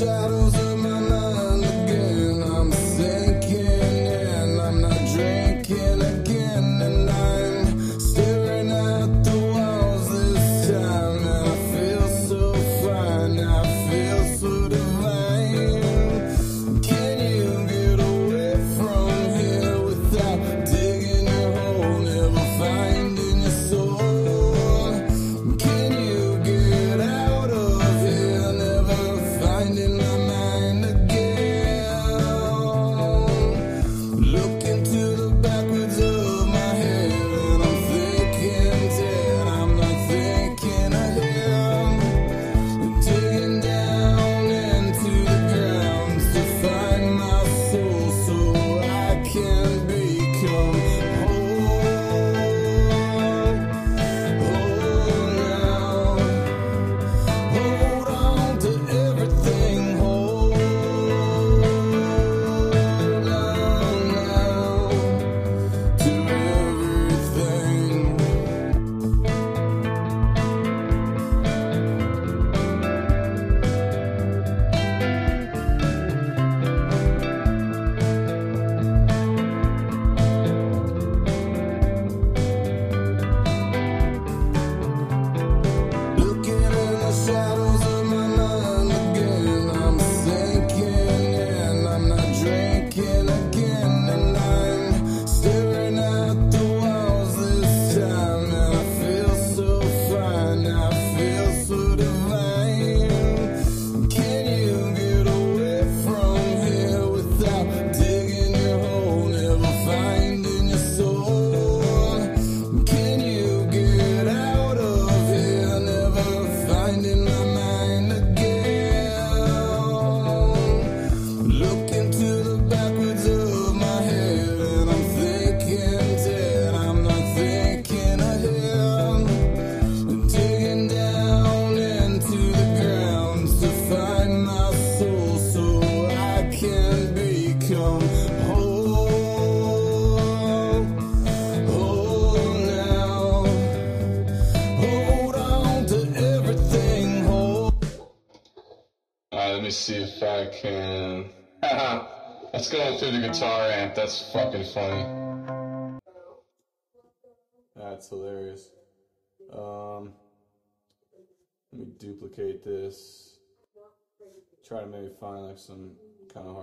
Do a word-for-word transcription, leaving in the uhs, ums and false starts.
shadows of my mind again. I'm sinking in, I'm not drinking again, and I'm staring at the walls this time, and I feel so fine, I feel so divine. Can you get away from here without digging your hole, never finding your soul? Can you get out of here, never finding my mind again? Look into the backwards of my head, and I'm thinking dead, I'm not thinking ahead. Digging down into the ground to find my soul, so I can become whole. Whole now. Hold on to everything, hold on now to everything. Looking in the shadows of my mind again. I'm sinking in, I'm not drinking again, and I'm staring at the walls this time, and I feel so fine, I feel so divine. Can you get away from here without digging your hole, never finding your soul? Can you get out of here, never finding my mind again? Look into the backwards of my head, and I'm thinking dead, I'm not thinking ahead. Digging down into the ground to find my soul, so I can become whole. Whole now. Hold on to everything, hold. Alright, let me see if I can. Let's go through the guitar amp. That's fucking funny. That's hilarious. Um, let me duplicate this. Try to maybe find like some kind of hard.